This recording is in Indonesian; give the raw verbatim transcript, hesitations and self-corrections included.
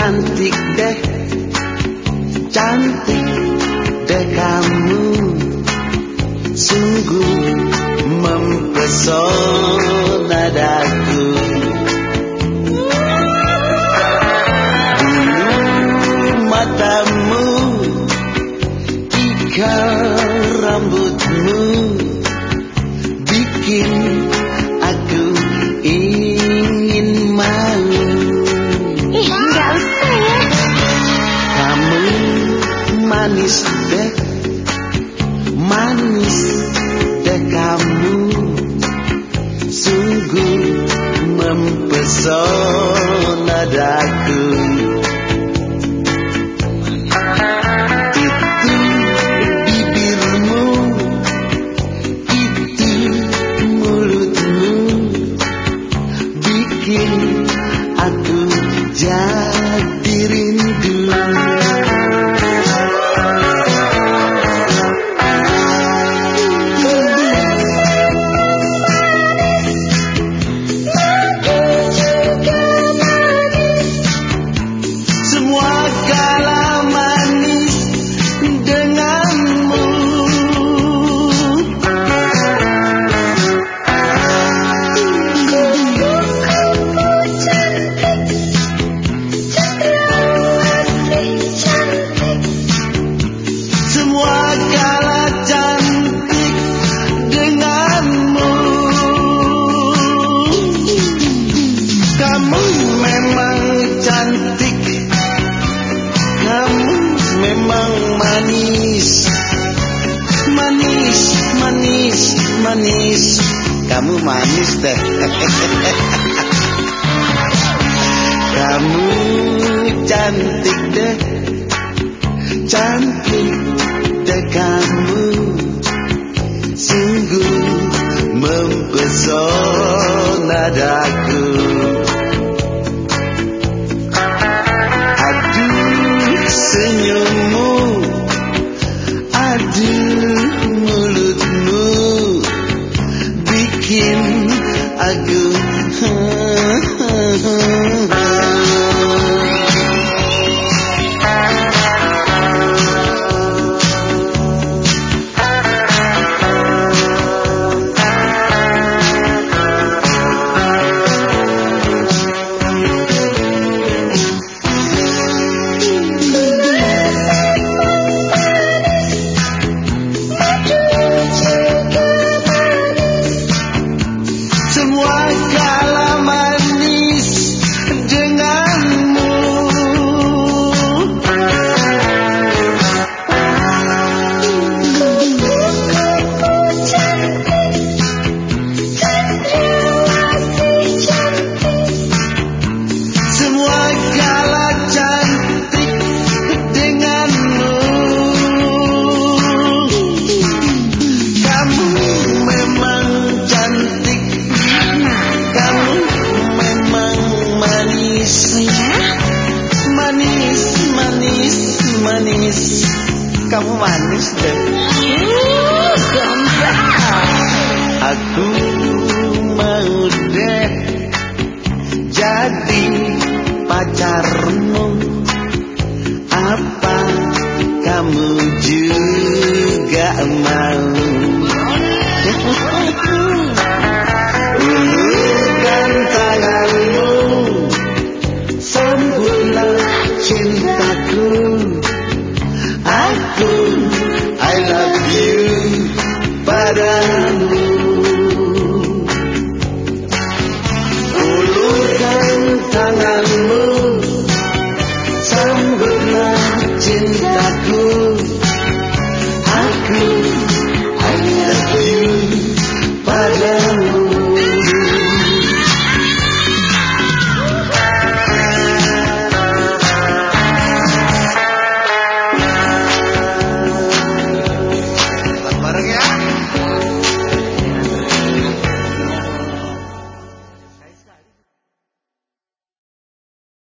cantik deh, cantik deh kamu, sungguh mempesona daku. Bulu matamu, ikal rambutmu, bikin aku ingin malu. Ih, enggak usah ya. Kamu manis deh, manis deh kamu, sungguh mempesona daku. Aku jadi rindu. Semua kala manis denganmu. Manis, kamu manis deh. Kamu cantik deh, cantik deh kamu, sungguh mempesona daku. Aduh senyummu, aduh mulutmu, bikin aku manis, kamu manis deh.